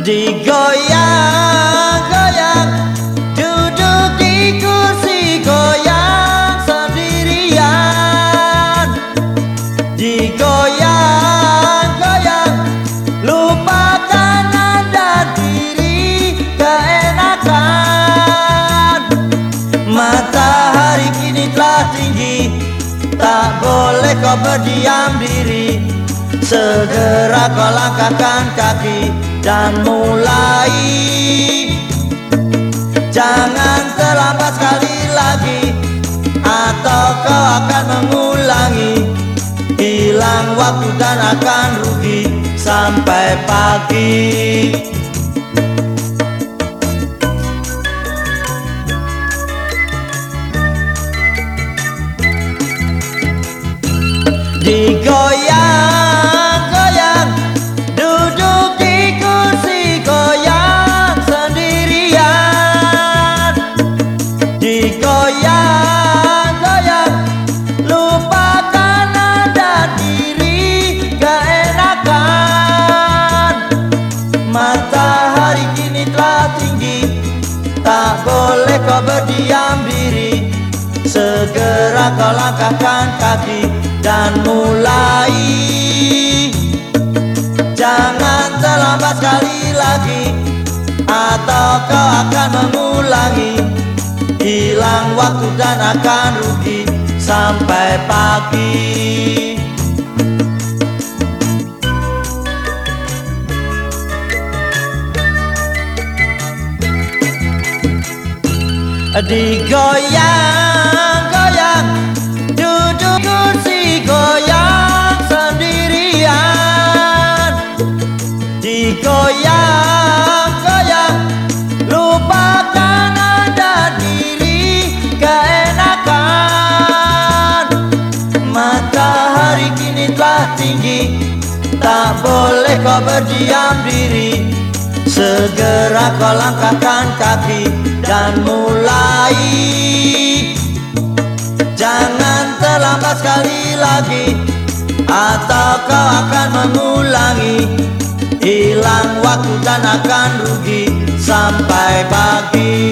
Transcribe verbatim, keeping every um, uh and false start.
Digoyang-goyang, duduk di kursi goyang sendirian. Digoyang-goyang, lupakan nada diri keenakan. Matahari kini telah tinggi, tak boleh kau berdiam diri. Segera kau langkahkan kaki dan mulai. Jangan terlambat sekali lagi, atau kau akan mengulangi. Hilang waktu dan akan rugi sampai pagi. Digoyang-goyang, duduk di kursi goyang sendirian. Digoyang-goyang, lupakan nada diri keenakan. Matahari kini telah tinggi, tak boleh kau berdiam diri. Segera kau langkahkan kaki dan mulai. Jangan terlambat sekali lagi, atau kau akan mengulangi. Hilang waktu dan akan rugi sampai pagi. Digoyang-goyang, duduk kursi goyang sendirian. Digoyang-goyang, lupakan nada diri keenakan. Matahari kini telah tinggi, tak boleh kau berdiam diri. Segera kau langkahkan kaki dan mulai. Jangan terlambat sekali lagi, atau kau akan mengulangi. Hilang waktu dan akan rugi sampai pagi.